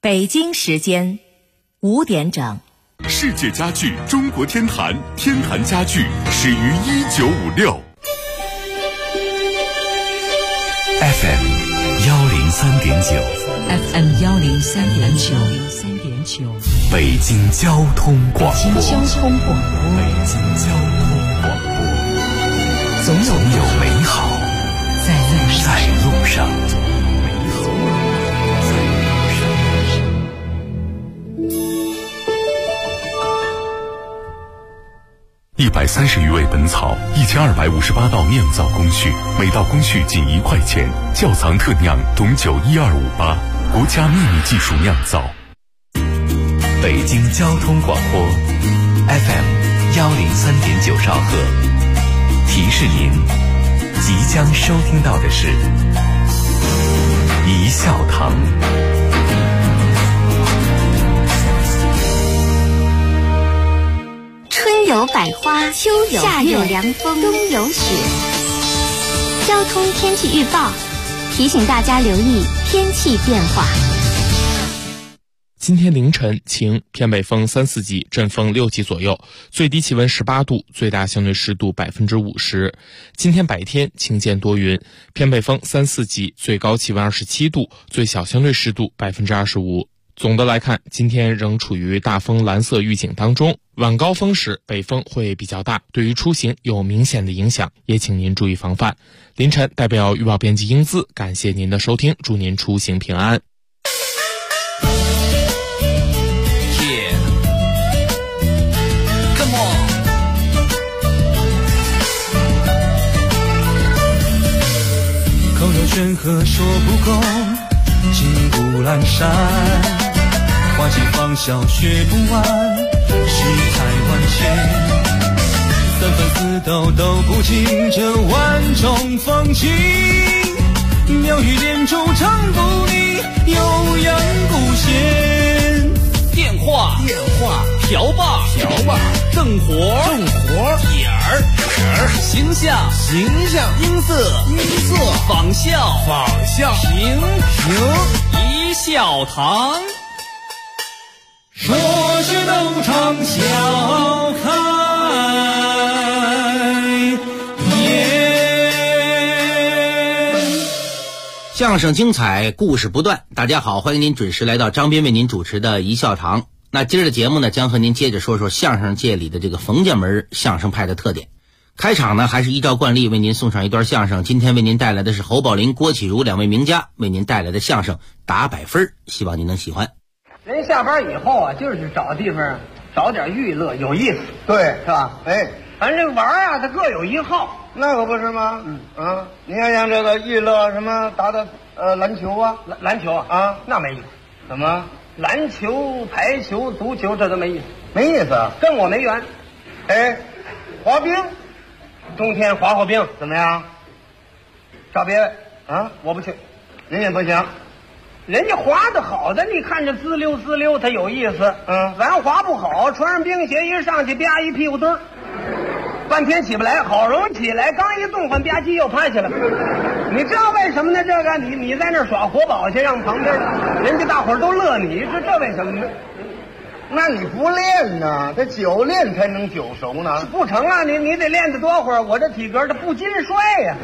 北京时间5点整。 世界家具中国天坛，天坛家具始于1956。 FM 103.9 FM 103.9 北京交通广播。 北京交通广播，总有美好在路上。 130余味本草，1258道酿造工序，每道工序仅1块钱。窖藏特酿董酒12588，国家秘密技术酿造。 北京交通广播 FM 103.9兆赫，提示您即将收听到的是一笑堂。 春有百花，秋有夏有凉风，冬有雪。交通天气预报提醒大家留意天气变化。 今天凌晨晴，偏北风3、4级，阵风6级左右，最低气温18度，最大相对湿度50%。今天白天晴间多云，偏北风3、4级，最高气温27度，最小相对湿度25%。总的来看，今天仍处于大风蓝色预警当中，晚高峰时北风会比较大，对于出行有明显的影响，也请您注意防范。凌晨代表预报编辑英姿，感谢您的收听，祝您出行平安。 口若悬河说不够，金谷阑珊，花季芳笑学不完，世态万千，三分四斗都不尽这万种风情，妙语连珠唱不腻，悠扬古弦。电话瓢把正活点儿形象音色仿效平一笑堂，说是斗场笑开颜。 相声精彩，故事不断。大家好，欢迎您准时来到张斌为您主持的一笑堂。那今儿的节目呢，将和您接着说说相声界里的这个冯家门相声派的特点。开场呢，还是依照惯例为您送上一段相声。今天为您带来的是侯宝林、郭启儒两位名家为您带来的相声打100分，希望您能喜欢。 人下班以后啊，就是找地方找点娱乐，有意思， 对， 是吧？ 哎， 反正玩啊，它各有一好， 那可不是吗？你看像这个娱乐什么打的篮球啊， 篮球啊，那没意思。 怎么？ 篮球、排球、足球这都没意思， 没意思， 跟我没缘。 哎，滑冰， 冬天滑冰怎么样？ 找别位啊， 我不去， 人也不行。 人家滑的好的，你看着滋溜，它有意思。咱滑不好，穿上冰鞋一上去，啪一屁股墩儿，半天起不来，好容易起来，刚一动换吧唧又趴下了。你知道为什么呢？这个你在那儿耍活宝去，让旁边人家大伙儿都乐你，这为什么呢？ 那你不练呢？这久练才能久熟呢。 不成啊，你得练得多会儿，我这体格它不经摔呀。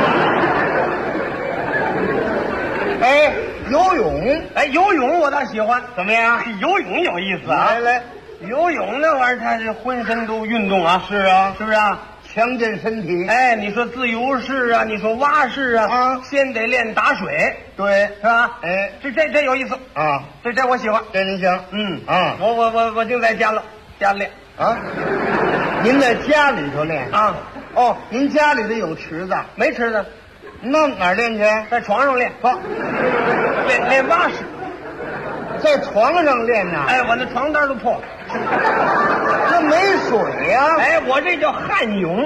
哎，游泳， 游泳我倒喜欢， 怎么样？ 游泳有意思啊！ 来， 游泳那玩意儿，它是浑身都运动啊。 是啊， 是不是啊？ 强健身体。 哎，你说自由式啊，你说蛙式啊，先得练打水， 对， 是吧？ 哎， 这有意思啊， 这我喜欢， 这您行。 我就在家练啊。您在家里头练啊？ 哦，您家里头有池子？ 没池子。 那哪儿练去？ 在床上练，练蛙式， 在床上练呢。 哎，我那床单都破了， 这没水呀。 哎，我这叫旱泳。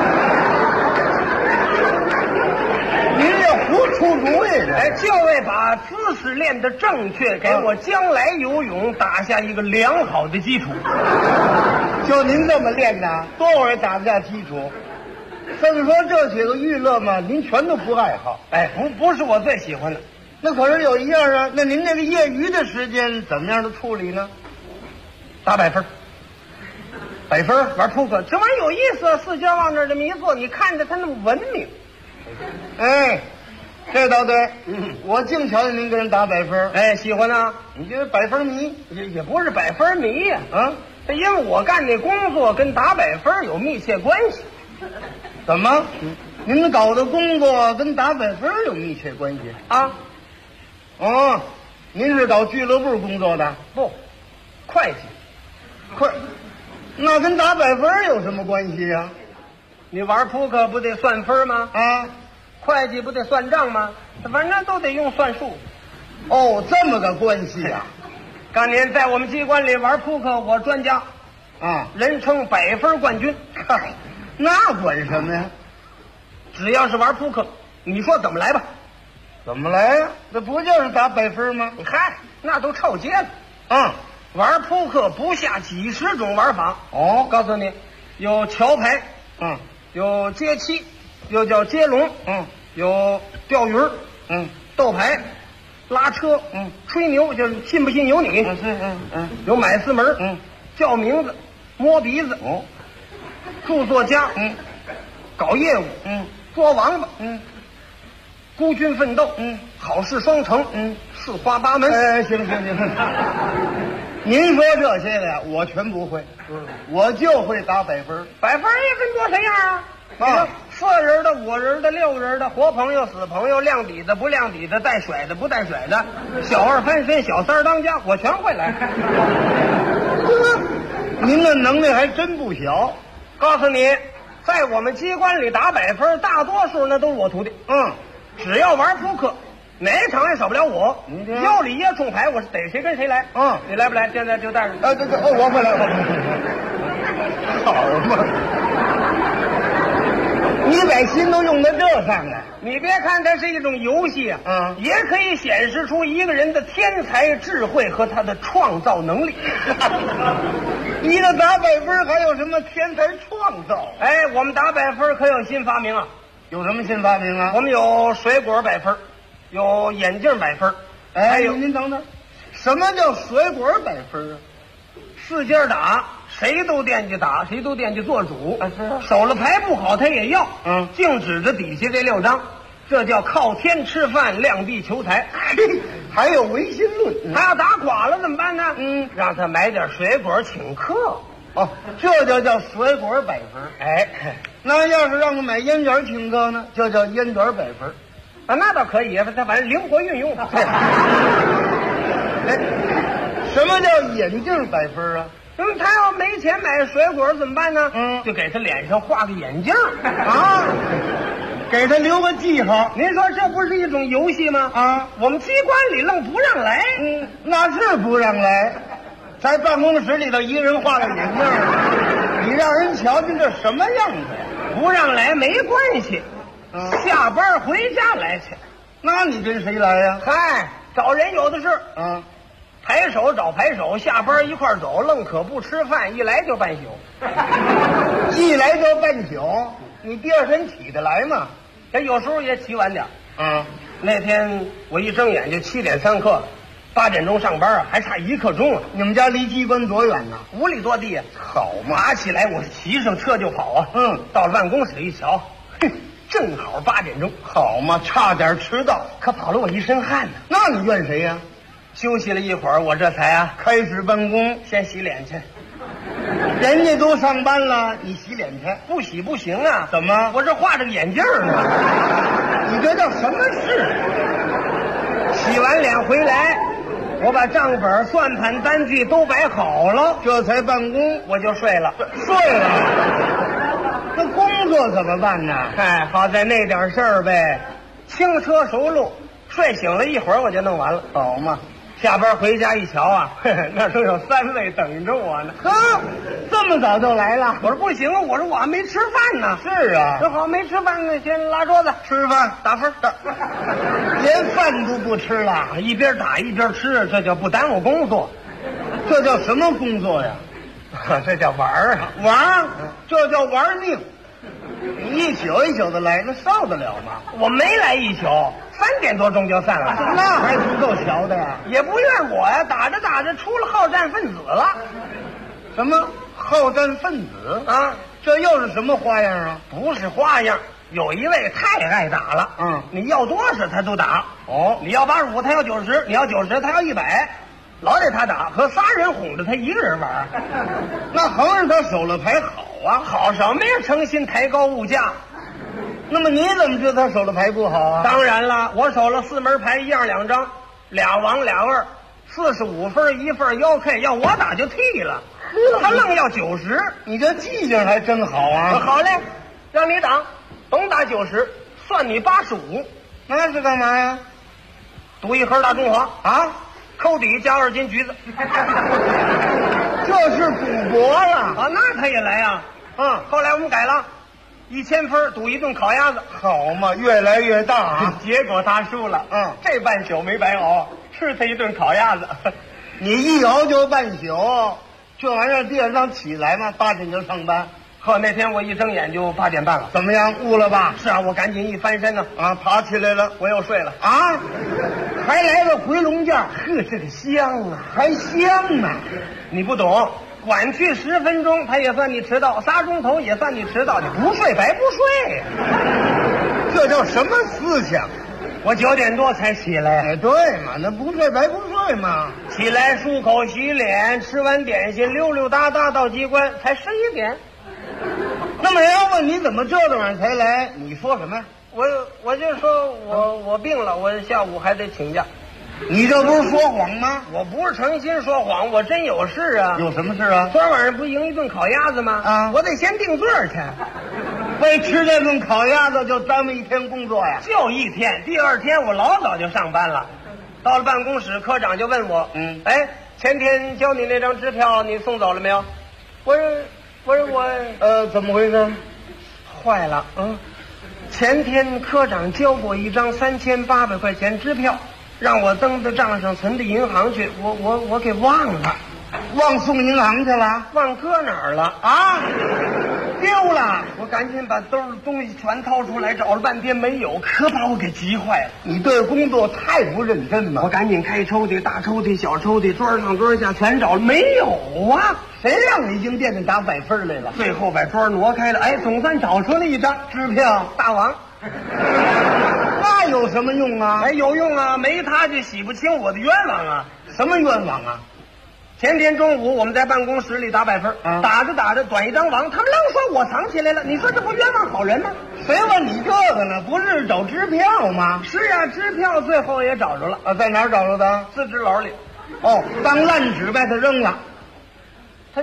您这胡出主意的。 哎，就为把姿势练得正确，给我将来游泳打下一个良好的基础。 就您这么练的，多会儿打不下基础。甚至说这几个娱乐嘛，您全都不爱好。 哎，不是我最喜欢的。 那可是有一样啊，那您这个业余的时间怎么样的处理呢？ 打100分，100分玩扑克，这玩意儿有意思，四角往那儿这么一坐，你看着他那么文明。 哎，这倒对，我净瞧见您跟人打100分， 哎，喜欢呢。 你这100分迷也不是100分迷呀，这因为我干那工作跟打100分有密切关系。 怎么？您搞的工作跟打100分有密切关系啊？ 哦，您是搞俱乐部工作的？ 不，会计。 那跟打100分有什么关系呀？ 你玩扑克不得算分吗？ 啊， 会计不得算账吗？反正都得用算术。 哦，这么个关系呀！ 当年在我们机关里玩扑克，我专家啊， 人称100分冠军。 嗨，那管什么呀？ 只要是玩扑克，你说怎么来吧？ 怎么来呀？这不就是打100分吗？ 嗨，那都臭街了。玩扑克不下几十种玩法。 哦， 告诉你，有桥牌，有接七，又叫接龙，有钓鱼，斗牌，拉车，吹牛，就是信不信由你。有买四门，叫名字，摸鼻子，著作家，搞业务，捉王八，孤军奋斗，好事双成，四花八门。 哎，行，您说这些个呀，我全不会，我就会打100分。 100分也跟多谁样啊？4人的、5人的、6人的，活朋友、死朋友，亮底的、不亮底的，带甩的、不带甩的，小二翻身、小三当家，我全会来。 您的能耐还真不小。 告诉你，在我们机关里打100分，大多数那都是我徒弟。只要玩扑克，哪场也少不了我。腰里掖冲牌，我是逮谁跟谁来。你来不来？现在就带着。 我会来。好嘛，你把心都用在这上了。 你别看它是一种游戏也可以显示出一个人的天才智慧和他的创造能力。 你的打100分还有什么天才创造？ 哎，我们打100分可有新发明啊！ 有什么新发明啊？ 我们有水果100分，有眼镜100分。 哎，您等等，什么叫水果100分啊 ？4家打，谁都惦记打，谁都惦记做主。守了牌不好，他也要。净指着底下这6张，这叫靠天吃饭，量地求财。 还有唯心论。 他要打垮了怎么办呢？让他买点水果请客。 这就叫水果100分。 哎， 那要是让他买烟卷请客呢，就叫烟卷100分。 那倒可以，他反正灵活运用。 什么叫眼镜100分啊？ 他要没钱买水果怎么办呢？就给他脸上画个眼镜给他留个记号。 您说这不是一种游戏吗？我们机关里愣不让来。 那是不让来，在办公室里头一个人画个眼镜，你让人瞧见这什么样子？ 不让来没关系，下班回家来去。 那你跟谁来呀？ 嗨，找人有的是。牌手找牌手，下班一块走，愣可不吃饭，一来就半宿。 一来就半宿，你第二天起得来吗？ 有时候也起晚点。那天我一睁眼就7点上课，8点钟上班还差1刻钟。 你们家离机关多远呢 ？5里多地。 好嘛， 爬起来我骑上车就跑到了办公室一瞧，正好8点钟。 好嘛，差点迟到， 可跑了我一身汗呢。 那你怨谁呀？ 休息了一会儿，我这才开始办公， 先洗脸去。 人家都上班了，你洗脸去？ 不洗不行啊！ 怎么？ 我这画着个眼镜呢。 你这叫什么事？ 洗完脸回来，我把账本、算盘、单据都摆好了， 这才办公， 我就睡了。 睡了？那工作怎么办呢？ 好在那点事儿呗，轻车熟路。睡醒了一会儿我就弄完了。 好嘛。 下班回家一瞧那都有3位等着我呢。 这么早就来了？ 我说不行啊，我说我还没吃饭呢。 是啊， 正好没吃饭呢，先拉桌子吃饭打分。 连饭都不吃了， 一边打一边吃，这叫不耽误工作。 这叫什么工作呀？ 这叫玩玩，这叫玩命。 你一宿一宿的来，那受得了吗？ 我没来一宿，3点多钟就散了。 那还不够瞧的呀？ 也不怨我呀，打着打着出了好战分子了。 什么好战分子啊？ 这又是什么花样啊？ 不是花样，有一位太爱打了。你要多少他都打。 哦， 你要85，他要90；你要90，他要100，老得他打，和仨人哄着他一个人玩。 那横着他守了牌好啊， 好什么呀？诚心抬高物价。 那么你怎么知道他守的牌不好啊？ 当然了，我守了4门牌，1样2张，2王2二，45分1份腰 K， 要我打就替了。他愣要90， 你这记性还真好啊！ 好嘞，让你打，甭打90，算你85。 那是干嘛呀？ 赌1盒大中华啊， 扣底加2斤橘子。 这是赌博了啊！那他也来啊！后来我们改了，1000分赌1顿烤鸭子。 好嘛，越来越大啊！ 结果他输了。这半宿没白熬，吃他一顿烤鸭子。 你一熬就半宿。这玩意儿第二天起来嘛，8点就上班。 呵，那天我一睁眼就8点半了。 怎么样，悟了吧？ 是啊，我赶紧一翻身呢， 爬起来了， 我又睡了。 还来个回笼觉， 呵，这个香啊， 还香呢。 你不懂，晚去10分钟，他也算你迟到；3钟头也算你迟到。你不睡白不睡， 这叫什么思想？ 我9点多才起来。 哎，对嘛，那不睡白不睡嘛。 起来漱口洗脸，吃完点心，溜溜达达到机关，才11点。 那么人家问你怎么这么晚才来，你说什么呀？ 我就说我病了，我下午还得请假。 你这不是说谎吗？ 我不是诚心说谎，我真有事啊。 有什么事啊？ 昨晚上不赢一顿烤鸭子吗？我得先定罪去。 为吃这顿烤鸭子就耽误1天工作呀？ 就1天，第2天我老早就上班了。到了办公室，科长就问我，前天交你那张支票你送走了没有？我说怎么回事？ 坏了，前天科长交过一张3800块钱支票，让我登到账上存到银行去，我给忘了。 忘送银行去了？ 忘搁哪儿了啊？丢了！ 我赶紧把兜里东西全掏出来，找了半天没有，可把我给急坏了。 你对工作太不认真了。 我赶紧开抽屉，大抽屉、小抽屉，桌上桌下全找了，没有啊！ 谁让你进店里打100分来了？ 最后把桌挪开了，总算找出了一张支票，大王。 那有什么用啊？ 有用啊，没他就洗不清我的冤枉啊！ 什么冤枉啊？ 前天中午我们在办公室里打100分，打着打着短一张王，他们愣说我藏起来了。你说这不冤枉好人吗？ 谁问你这个呢？不是找支票吗？ 是啊，支票最后也找着了。 在哪儿找着的？ 自制篓里。 当烂纸把它扔了。 他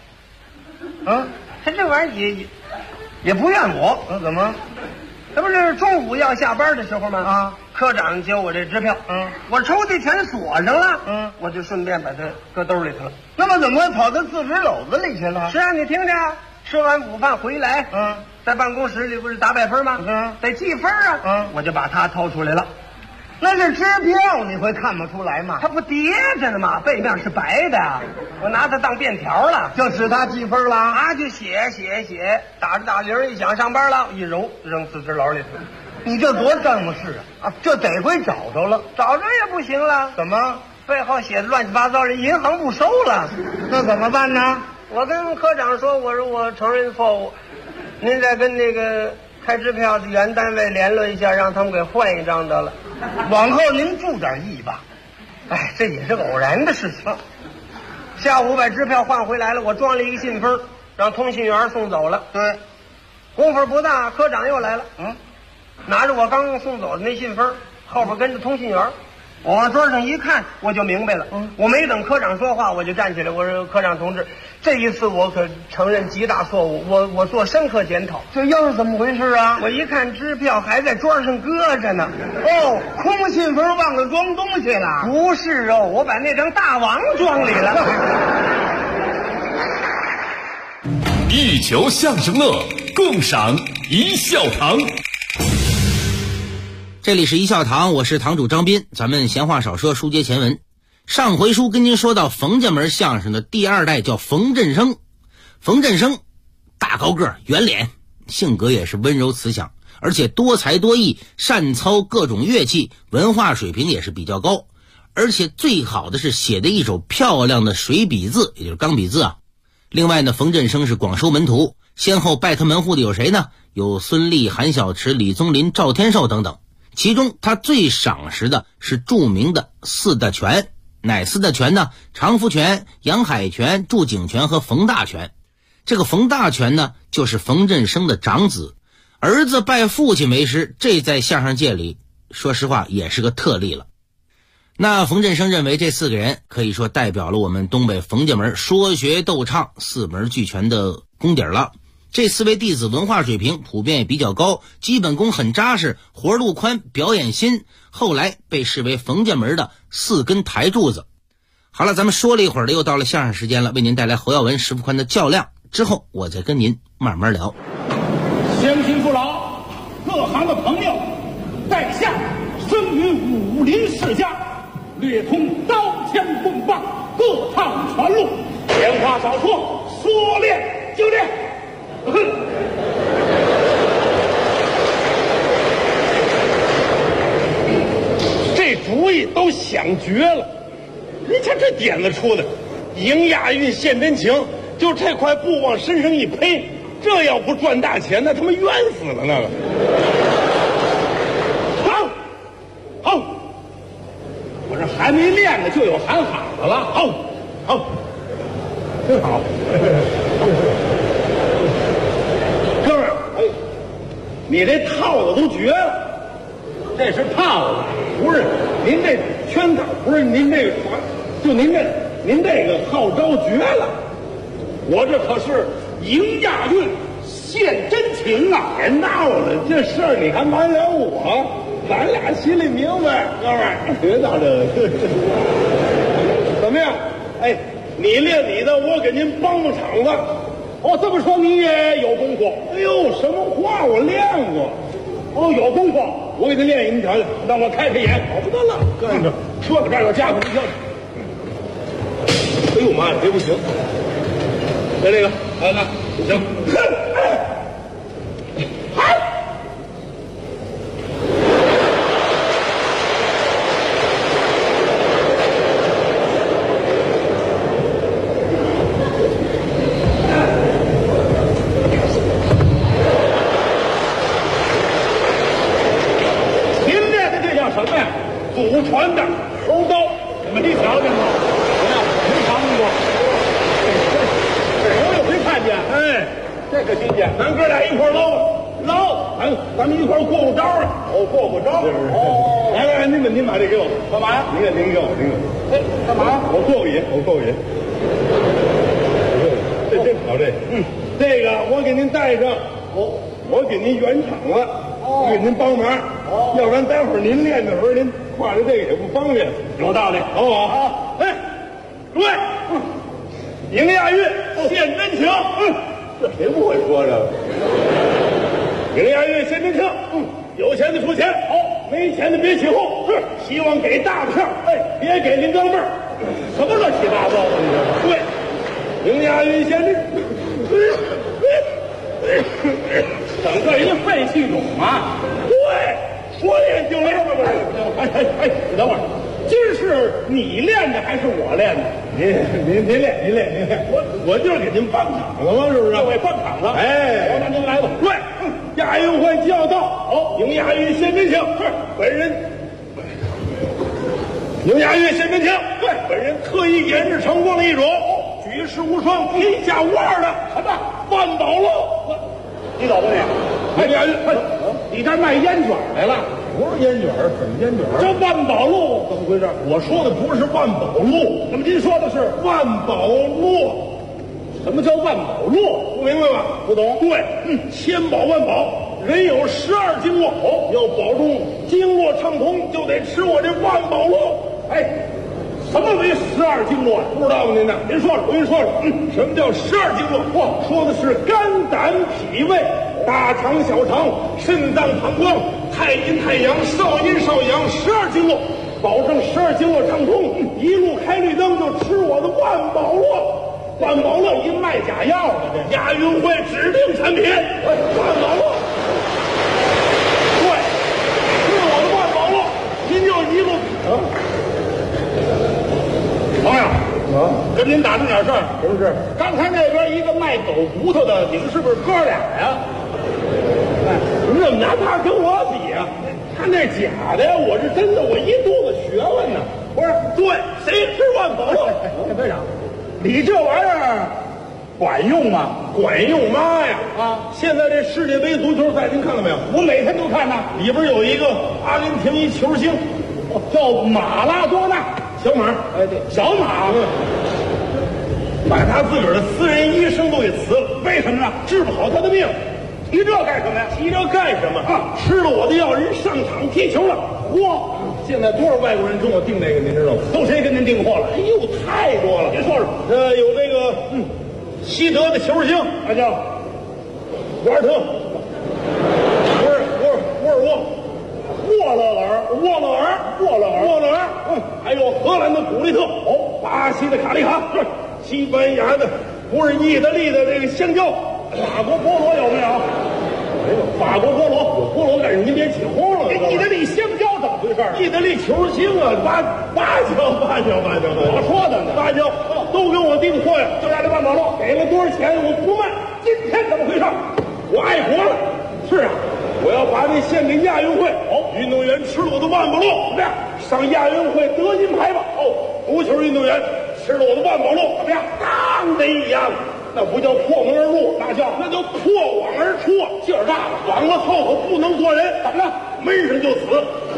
这玩意儿也不怨我。 怎么？ 这不是中午要下班的时候吗？科长交我这支票，我抽屉全锁上了，我就顺便把它搁兜里去了。 那么怎么会跑到自制篓子里去了？ 是啊，你听着，吃完午饭回来，在办公室里不是打100分吗？得记分啊，我就把它掏出来了。 那是支票，你会看不出来吗？ 它不叠着呢吗？背面是白的，我拿它当便条了， 就使它记分了就写，打着打铃一响，上班了，一揉扔自制篓里去了。 你这多耽误事啊！这得亏找着了， 找着也不行了。 怎么？ 背后写的乱七八糟，人银行不收了。 那怎么办呢？ 我跟科长说，我说我承认错误，您再跟那个开支票的原单位联络一下，让他们给换一张得了。 往后您注点意吧。 这也是偶然的事情。下午把支票换回来了，我装了一个信封，让通信员送走了。 对， 功夫不大，科长又来了。拿着我刚送走的那信封，后边跟着通信员。我往桌上一看，我就明白了。我没等科长说话，我就站起来，我说：“科长同志，这一次我可承认极大错误，我做深刻检讨。” 这又是怎么回事啊？ 我一看支票还在桌上搁着呢。 空信封忘了装东西了？ 不是我把那张大王装里了。 一球相声乐，共赏一笑堂。 这里是一笑堂，我是堂主张斌。咱们闲话少说，书接前文。上回书跟您说到冯家门相声的第2代叫冯振生。冯振生大高个，圆脸， 性格也是温柔慈祥，而且多才多艺，善操各种乐器，文化水平也是比较高。而且最好的是写的一手漂亮的水笔字，也就是钢笔字啊。另外呢，冯振声是广收门徒，先后拜他门户的有谁呢？有孙俪、韩小池、李宗林、赵天寿等等。其中他最赏识的是著名的四大权。哪四大权呢？常福全、杨海全、祝景全和冯大全。这个冯大全呢，就是冯振声的长子，儿子拜父亲为师，这在相声界里说实话也是个特例了。那冯振声认为这四个人可以说代表了我们东北冯家门说学逗唱四门俱全的功底了。这四位弟子文化水平普遍也比较高，基本功很扎实，活路宽，表演新，后来被视为冯家门的四根台柱子。好了，咱们说了一会儿了，又到了相声时间了，为您带来侯耀文、石富宽的较量，之后我再跟您慢慢聊。 乡亲父老，各行的朋友，在下生于武林世家，略通刀枪棍棒，各趟传路，闲话少说，说练就练。这主意都想绝了，你看这点子出的，迎亚运献真情，就这块布往身上一披，这要不赚大钱，那他妈冤死了那个。好，我这还没练呢，就有喊好的了。好，真好。哥们儿，你这套子都绝了，这是套子，不是您这圈套，不是您这个，就您这个号召绝了。我这可是迎亚运献真情啊！别闹了，这事儿你还瞒了我，咱俩心里明白，哥们儿，别闹这个。怎么样？哎，你练你的，我给您帮帮场子。哦，这么说你也有功夫？哎呦，什么话？我练过。哦，有功夫，我给您练，您瞧瞧，让我开开眼，好不得了。跟着，说到这儿有家伙，您瞧瞧。哎呦妈呀，这不行。来这个，看看，行。祖传的猴刀，没瞧见过，没尝过。我有回看见，哎，这个新鲜，咱哥俩一块捞，咱们一块过招啊！哦，过招。哦，来，您把这给我，干嘛呀？您给我。哎，干嘛？我过个瘾。这真好，这个我给您带上，我给您圆场了，给您帮忙。要不然待会儿您练的时候，您挎着这个也不方便。有道理，好不好？哎，诸位，迎亚运献真情，这谁不会说这个？迎亚运献真情，有钱的出钱，好，没钱的别起哄，是希望给大票，哎，别给零钢镚儿，什么乱七八糟的，你这对，迎亚运献真，整个一废气种啊！对。说练就练吧，不是？哎，你等会儿，今儿是你练的还是我练的？您练，我就是给您帮场子嘛，是不是？对，帮场子。哎，那您来吧。对，亚运会就要到，好，迎亚运献真情。是，本人迎亚运献真情。对，本人特意研制成功了一种举世无双、天下无二的什么万宝路。你走吧你！哎，亚运，你这卖烟卷来了？不是烟卷，什么烟卷？这万宝路怎么回事？我说的不是万宝路，那么您说的是万宝路？什么叫万宝路？不明白吧？不懂。对，千宝万宝，人有12经络，要保重经络畅通，就得吃我这万宝路。哎，什么为12经络？不知道吗？您呢？您说说，我跟你说说，什么叫12经络？说的是肝胆脾胃、大肠小肠、肾脏膀胱、太阴太阳、少阴少阳，12经络，保证12经络畅通，一路开绿灯就吃我的万宝路。 万宝路一卖假药的，这亚运会指定产品，万宝路。对，是我的万宝路，您就一路。朋友，跟您打听点事儿，什么事？刚才那边一个卖狗骨头的，你们是不是哥俩呀？你怎么拿他跟我比呀？他那假的呀，我是真的，我一肚子学问呢。不是，对，谁吃万宝路？队长，你这玩意儿管用吗？管用妈呀！啊，现在这世界杯足球赛您看了没有？我每天都看呢。里边有一个阿根廷一球星，叫马拉多纳，小马。哎，对，小马。把他自个儿的私人医生都给辞了，为什么呢？治不好他的病。提这干什么呀？提这干什么啊？吃了我的药，人上场踢球了。嚯！现在多少外国人跟我订这个，您知道吗？都谁跟您订货了？哎呦，太多了！您说说，有这个西德的球星，那叫博尔特，沃勒尔，还有荷兰的古利特，巴西的卡利哈，西班牙的，不是意大利的这个香蕉，法国菠萝有没有？没有，法国菠萝有菠萝干什么？您别起哄了。这意大利香蕉怎么回事？意大利球星啊，芭蕉，我说的呢，芭蕉都跟我订货呀，就在这万宝路，给了多少钱我不卖。今天怎么回事？我爱国了。是啊，我要把这献给亚运会。运动员吃了我的万宝路，怎么样？上亚运会得金牌吧。足球运动员吃了我的万宝路，怎么样？当的一样。那不叫破门而入，那叫破网而出，劲儿大了。网子后头不能坐人，怎么了？闷上就死。嚯！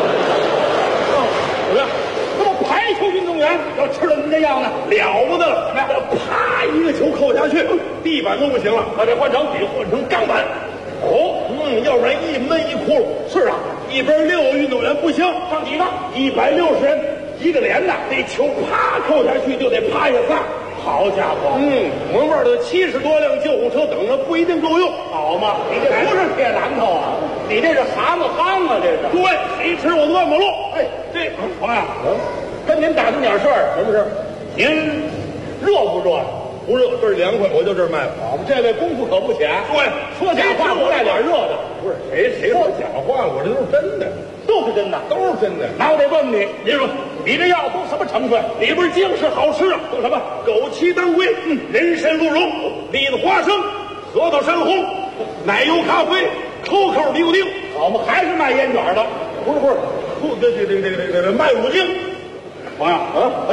怎么样？那么排球运动员要吃了您这样呢，了不得了。怎么样？啪，一个球扣下去，地板都不行了，把这换成钢板。要不然一闷一窟窿。是啊，一边6个运动员不行，上几个？160人一个连的，这球啪扣下去就得趴下仨。好家伙，我们这儿的70多辆救护车等着不一定够用，好吗？你这不是铁榔头啊，你这是蛤蟆夯啊，这是。对，谁吃我的万宝路？哎，这朋友，跟您打听点事儿，什么事？您热不热？不热，这儿凉快，我就这儿卖。我们这位功夫可不浅。对，说假话不带点热的。不是谁说假话，我这都是真的，都是真的，都是真的。那我得问你，您说你这药都什么成分？里边精是好吃啊，都什么？枸杞当归，人参鹿茸，栗子花生，核桃山红，奶油咖啡，扣尼古丁。我们还是卖烟卷的，不是，这卖乳精。朋友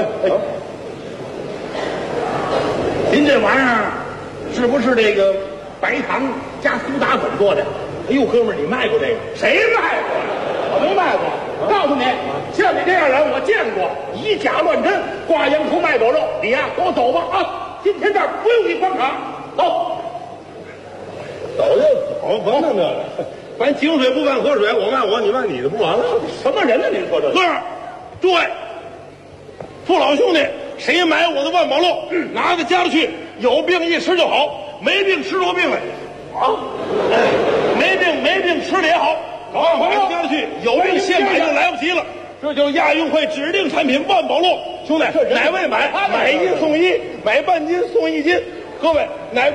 您这玩意儿是不是这个白糖加苏打粉做的？哎呦，哥们儿，你卖过这个？谁卖过？我没卖过。告诉你，像你这样人我见过，以假乱真，挂羊头卖狗肉。你呀，给我走吧啊！今天这儿不用你帮场，走。走就走，甭弄这个。咱井水不犯河水，我卖我，你卖你的，不完了？什么人呢？您说这？哥们儿，对，父老兄弟。谁买我的万宝路，拿到家里去，有病一吃就好，没病吃出病来啊！没病吃了也好，拿到家里去，有病现买就来不及了。这就是亚运会指定产品万宝路，兄弟，哪位买1送1，买半斤送1斤。各位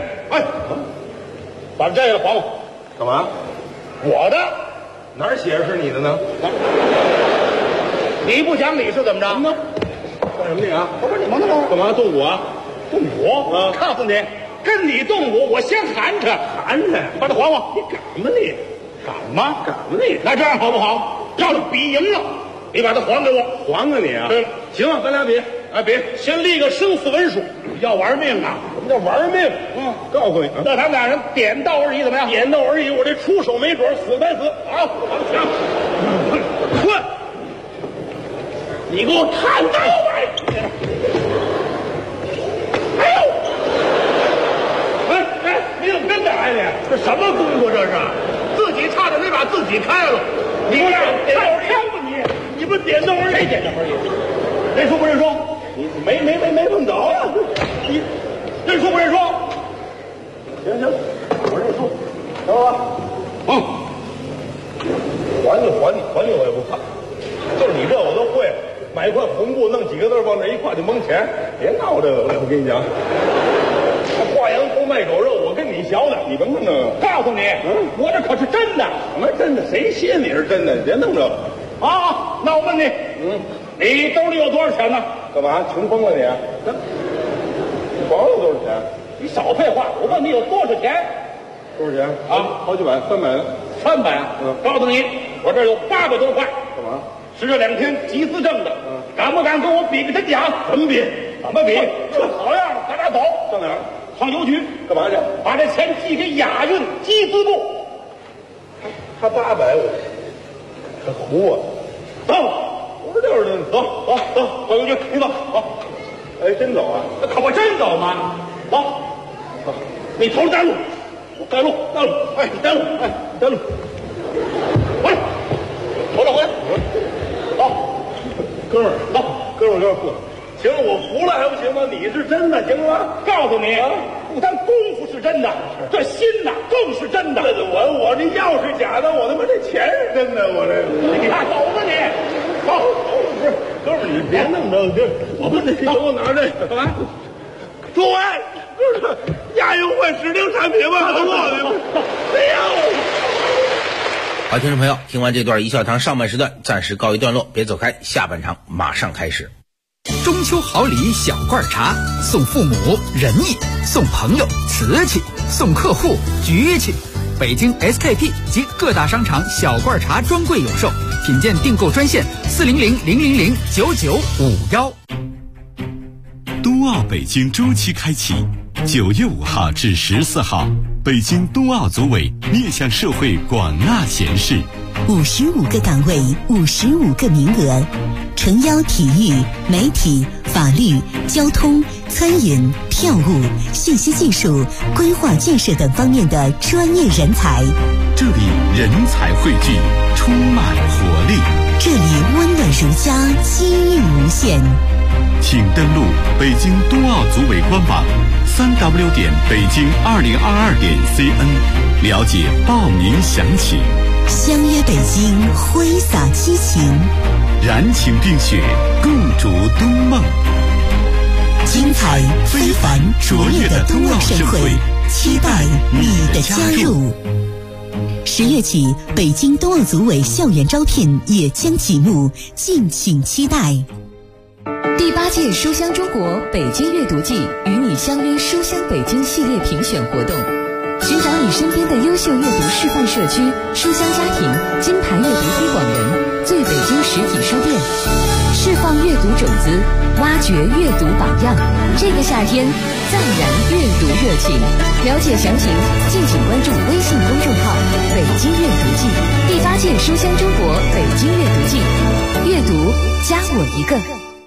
把这摘了还我，干嘛？我的哪儿写着是你的呢？你不讲理是怎么着？干什么你啊？不是你们干嘛动武啊？动武啊！告诉你，跟你动武，我先寒碜，把他还我！你敢吗你？敢吗？那这样好不好？要是比赢了，你把他还给我，还给你啊？对了，行啊，咱俩比，比，先立个生死文书，要玩命啊！什么叫玩命？告诉你，那咱们俩人点到而已，怎么样？点到而已，我这出手没准，死白死啊！行，快！你给我看刀来！你怎么跟着来的？这什么功夫？这是自己差点没把自己开了。你不是点刀枪吧？你不点刀而已？谁点刀而已？认输不认输？你没碰着呀？你认输不认输？行，我认输，知道吧？还你，我也不怕。就是你这我都会。 买块红布，弄几个字往那一挂就蒙钱，别闹这个了，我跟你讲。挂羊头卖狗肉，我跟你学的，你甭弄这个。 告诉你，我这可是真的。 什么真的？谁信你是真的？你别弄这个。 啊，那我问你，你兜里有多少钱呢？ 干嘛？穷疯了你？你管我有多少钱？ 你少废话，我问你有多少钱？ 多少钱？ 啊， 好几百，300呢。 300。告诉你，我这儿有800多块。 干嘛？ 是这2天集资挣的。敢不敢跟我比个真假？ 怎么比？ 怎么比？这好样的，咱俩走。 上哪儿？ 上邮局。 干嘛去？ 把这钱寄给亚运集资部。 他800，我他唬我。 走， 不是就是走， 上邮局，你走。走。 哎，真走啊？ 可不真走吗？走。你头带路，我带路。哎，你带路，你带路。回来，回来。走， 哥们儿，哥们儿，行了，我服了还不行吗？你是真的，行吗？ 告诉你，不但功夫是真的，这心呐更是真的。 我这药是假的，我他妈这钱是真的，我这。 你看，走吧你，走， 不是，哥们儿，你别弄这个，我们得给我拿这个干嘛？诸位，这是亚运会指定产品吗？谁呀？ 好，听众朋友，听完这段一笑堂上半时段暂时告一段落，别走开，下半场马上开始。 中秋好礼小罐茶，送父母仁义，送朋友瓷器，送客户局气。北京 SKP 及各大商场小罐茶专柜有售，品鉴订购专线400-000-9951。 冬奥北京周期开启，9月5号至14号，北京冬奥组委面向社会广纳贤士 ，55个岗位，55个名额，诚邀体育、媒体、法律、交通、餐饮、票务、信息技术、规划建设等方面的专业人才。 这里人才汇聚，充满活力。 这里温暖如家，机遇无限。 请登录北京冬奥组委官网3w.北京2022.cn 了解报名详情。 相约北京，挥洒激情， 燃情并雪，共筑冬梦。 精彩非凡卓越的冬奥盛会，期待你的加入。10月起，北京冬奥组委校园招聘也将启幕，敬请期待。 第8届书香中国北京阅读季与你相约书香北京系列评选活动，寻找你身边的优秀阅读示范社区、书香家庭、金牌阅读推广人，最北京实体书店，释放阅读种子，挖掘阅读榜样。这个夏天，暂燃阅读热情。了解详情，敬请关注微信公众号“北京阅读季”。第8届书香中国北京阅读季，阅读加我一个。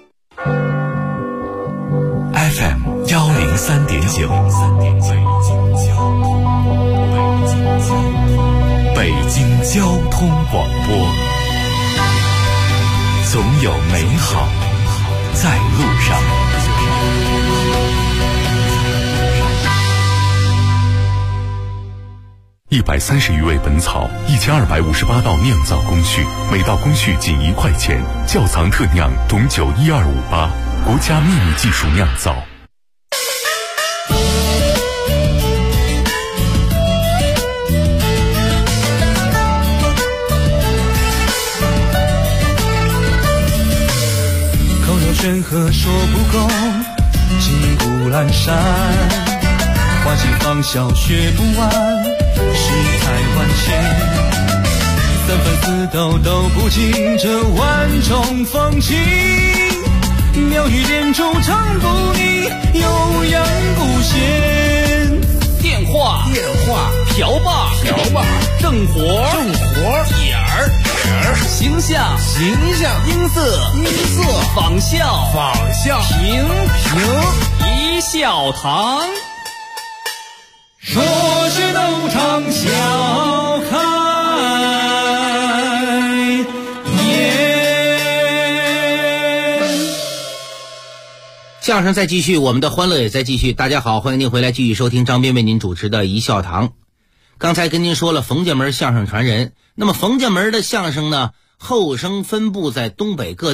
FM 103.9，北京交通广播，总有美好在路上。 130余味本草，1258道酿造工序，每道工序仅1块钱，窖藏特酿董酒12588，国家秘密技术酿造。 口若悬河说不够，金谷阑珊，花期芳笑学不完，世态万千，三番四斗都不尽这万种风情，妙语连珠唱不腻，悠扬不歇。 电话瓢把正活点儿形象音色仿效平一笑堂， 说是斗场笑开相声在继续，我们的欢乐也在继续。大家好，欢迎您回来继续收听张斌为您主持的一笑堂。刚才跟您说了冯家门相声传人，那么冯家门的相声呢，后生分布在东北各地。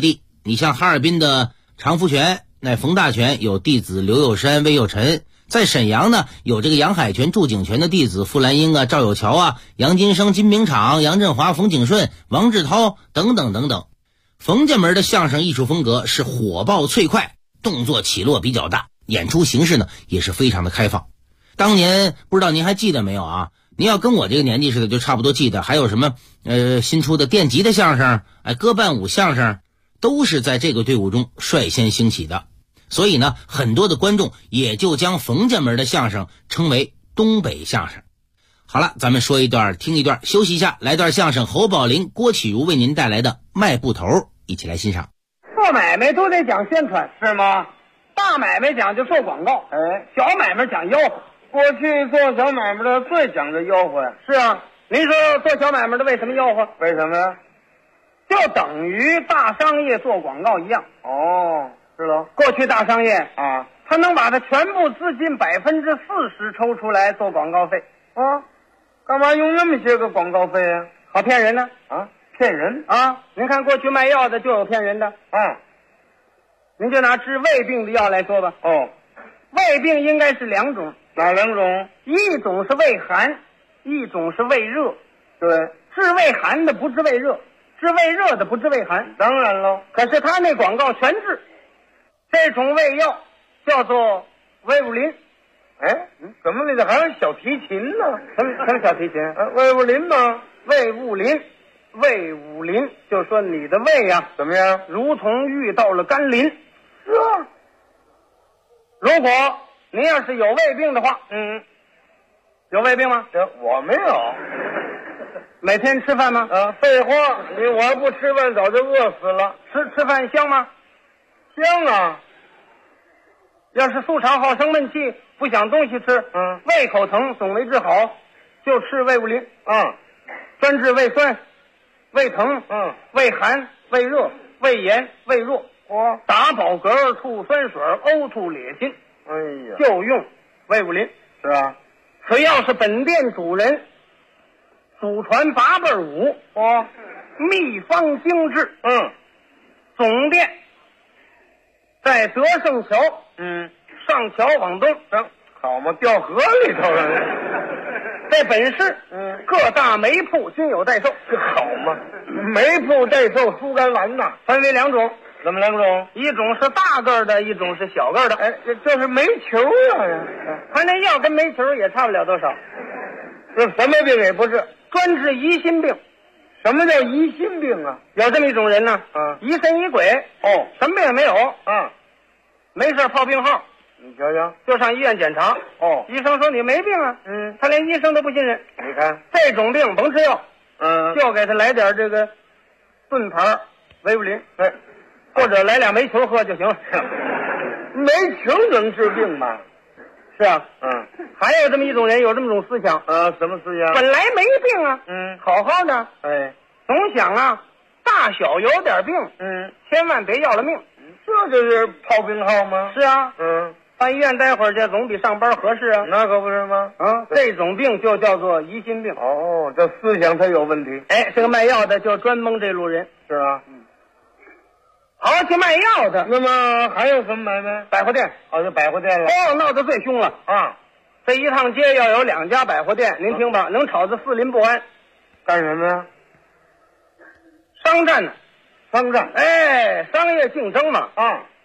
你像哈尔滨的常福泉，那冯大泉有弟子刘有山、魏有臣，在沈阳呢有这个杨海泉、祝景泉的弟子傅兰英啊、赵有桥啊、杨金生、金炳昶、杨振华、冯景顺、王志涛等等等等。冯家门的相声艺术风格是火爆脆快，动作起落比较大，演出形式呢也是非常的开放。当年不知道您还记得没有啊？您要跟我这个年纪似的，就差不多记得。还有什么新出的电吉的相声，歌伴舞相声，都是在这个队伍中率先兴起的。所以呢，很多的观众也就将冯家门的相声称为东北相声。好了，咱们说一段，听一段，休息一下，来段相声，侯宝林、郭启儒为您带来的《卖布头》，一起来欣赏。 做买卖都得讲宣传，是吗？大买卖讲究做广告，小买卖讲吆喝。过去做小买卖的最讲究吆喝呀。是啊，您说做小买卖的为什么吆喝？为什么呀？就等于大商业做广告一样。哦，是了。过去大商业啊，他能把他全部资金40%抽出来做广告费啊。干嘛用那么些个广告费啊？好骗人呢。啊，骗人啊！您看过去卖药的就有骗人的。啊，您就拿治胃病的药来说吧。哦，胃病应该是2种。哪2种？一种是胃寒，一种是胃热。对，治胃寒的不治胃热，治胃热的不治胃寒。当然了，可是他那广告全治。这种胃药叫做胃物林。哎，怎么里头还有小提琴呢？什么小提琴？胃物林吗？胃物林，胃物林，就说你的胃呀，怎么样？如同遇到了甘霖。是啊。如果您要是有胃病的话，有胃病吗？我没有。每天吃饭吗？废话，我要不吃饭早就饿死了。吃饭香吗？香啊。要是素肠好生闷气，不想东西吃，胃口疼总为治好，就吃胃物林。专治胃酸、胃疼、胃寒、胃热、胃炎、胃弱，打饱嗝、吐酸水、呕吐咧心。哎呀，就用胃物林。是啊，此药是本店主人祖传8辈5，秘方精致。总店在德胜桥，上桥往东，好嘛，掉河里头了。在本市，各大煤铺均有代售。这好嘛，煤铺代售猪肝丸呐，分为2种。怎么2种？一种是大个的，一种是小个的。哎，这是煤球啊！他那药跟煤球也差不了多少。这什么病也不是，专治疑心病。什么叫疑心病啊？有这么一种人呢，疑神疑鬼。什么病也没有。没事泡病号。你瞧瞧，就上医院检查。医生说你没病啊。他连医生都不信任。你看这种病甭吃药，就给他来点这个盾牌维物林。或者来2煤球喝就行了。煤球能治病吗？是啊。还有这么一种人，有这么种思想。什么思想？本来没病啊，好好的，总想啊，大小有点病，千万别要了命。这就是泡病号吗？是啊。上医院待会儿去，总比上班合适啊。那可不是吗？这种病就叫做疑心病。这思想他有问题。这个卖药的就专蒙这路人。是啊。好，去卖药的。那么还有什么买卖？百货店。就百货店了。闹得最凶了啊！这一趟街要有2家百货店，您听吧，能吵得四邻不安。干什么呀？商战呢？商战。商业竞争嘛。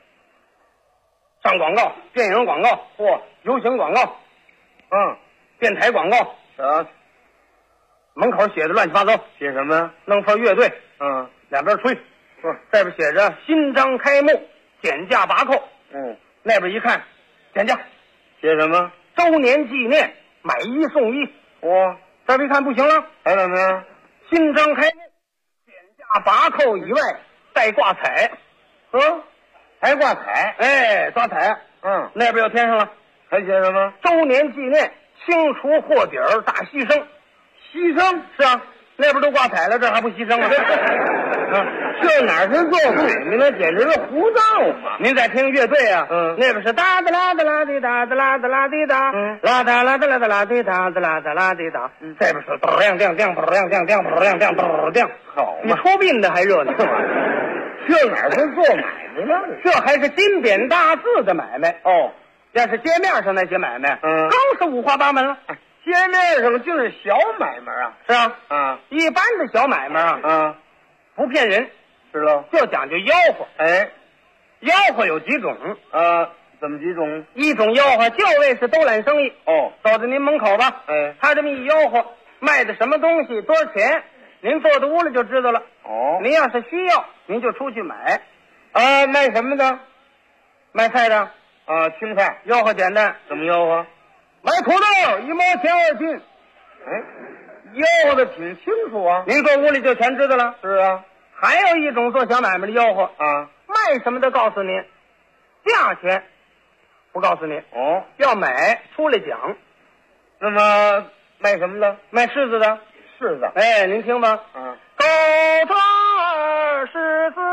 上广告，电影广告，游行广告，电台广告。门口写的乱七八糟。写什么呀？弄份乐队。两边吹。这边写着新章开幕，减价拔扣。那边一看，减价。写什么？周年纪念，买1送1。这边一看不行了，还怎么样？新章开幕，减价拔扣以外，带挂彩。还挂彩？抓彩。那边又添上了，还写什么？周年纪念，清除货底儿，大牺牲。牺牲？是啊， 那边都挂彩了，这还不牺牲吗？ 这哪是做买卖，那简直是胡闹啊！ 您在听乐队啊？那边是哒哒啦哒啦滴哒哒啦哒啦滴哒，啦哒啦哒啦哒啦滴哒哒啦哒啦滴哒。这边是咚亮亮亮咚亮亮亮咚亮亮咚亮。 好， 你出殡的还热闹。 这哪是做买卖呢？ 这还是金匾大字的买卖哦。 要是街面上那些买卖，更是五花八门了。 街面上就是小买卖啊。 是啊，一般的小买卖啊，不骗人， 是喽， 就讲究吆喝。 哎， 吆喝有几种怎么几种？ 一种吆喝就为是兜揽生意。 哦， 走到您门口吧，他这么一吆喝，卖的什么东西，多少钱，您坐在屋里就知道了。 哦， 您要是需要，您就出去买。 卖什么的？ 卖菜的青菜。 吆喝简单， 怎么吆喝？ 买土豆1毛钱2斤。 吆喝的挺清楚啊， 您坐屋里就全知道了。 是啊， 还有一种做小买卖的吆喝卖什么的告诉您，价钱不告诉您。要买出来讲。 那么卖什么的？ 卖柿子的。 柿子。 您听吧。狗庄柿子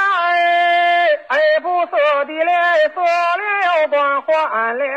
不色的色了光换了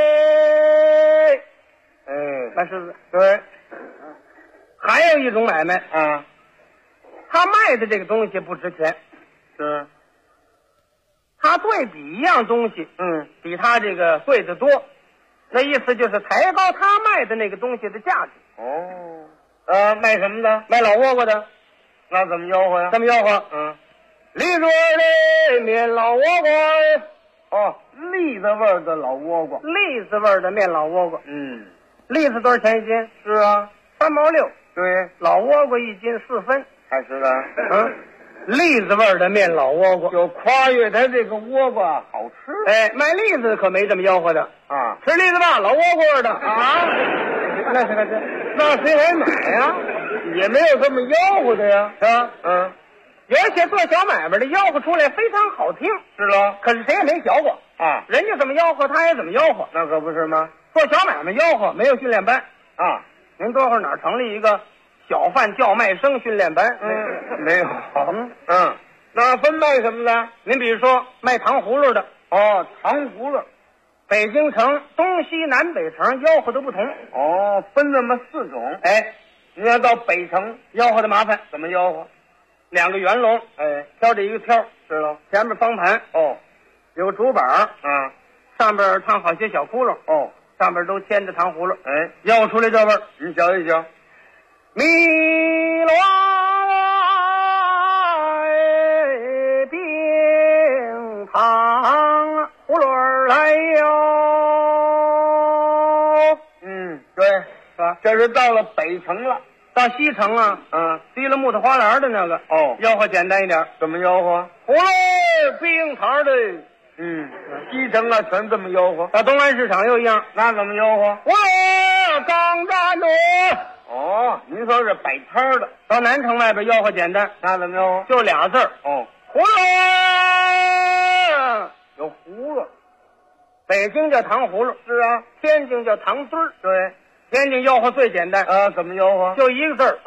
卖柿子。 对。 还有一种买卖他卖的这个东西不值钱， 是他对比一样东西比他这个贵得多，那意思就是抬高他卖的那个东西的价值。 卖什么的？ 卖老倭瓜的。 那怎么吆喝呀？ 怎么吆喝？栗子味的面老倭瓜。 栗子味的老倭瓜。 栗子味的面老倭瓜。栗子多少钱一斤？ 是啊 ，3毛6。 对， 老倭瓜1斤4分。 还是的。 栗子味的面老倭瓜， 就夸越它这个倭瓜好吃。 卖栗子可没这么吆喝的吃栗子吧，老倭瓜味的那谁还买呀？也没有这么吆喝的呀， 是吧？有些做小买卖的吆喝出来非常好听， 是喽。 可是谁也没学过人家怎么吆喝，他也怎么吆喝， 那可不是吗？ 做小买卖吆喝没有训练班您多会儿哪儿成立一个小贩叫卖声训练班？ 没有。那分卖什么的？ 您比如说卖糖葫芦的。 糖葫芦。 北京城东西南北城吆喝都不同。 分那么4种。你要到北城吆喝的麻烦。 怎么吆喝 ？2个圆笼，挑着一个挑， 是喽。 前面方盘，有个竹板，上边烫好些小窟窿，上边都牵着糖葫芦，吆喝出来这味儿， 你瞧一瞧。 米乱冰糖葫芦来哟。 对，是吧？这是到了北城了。 到西城提了木头花篮的那个吆喝简单一点。 怎么吆喝？ 葫芦冰糖的。 西城全这么吆喝。 到东安市场又一样。 那怎么吆喝？ 葫芦刚站住。 您说是摆摊的。 到南城外边吆喝简单。 那怎么吆喝？ 就俩字儿。葫芦。 有葫芦。 北京叫糖葫芦。 是啊。 天津叫糖墩儿。 对。 天津吆喝最简单怎么吆喝？ 就一个字儿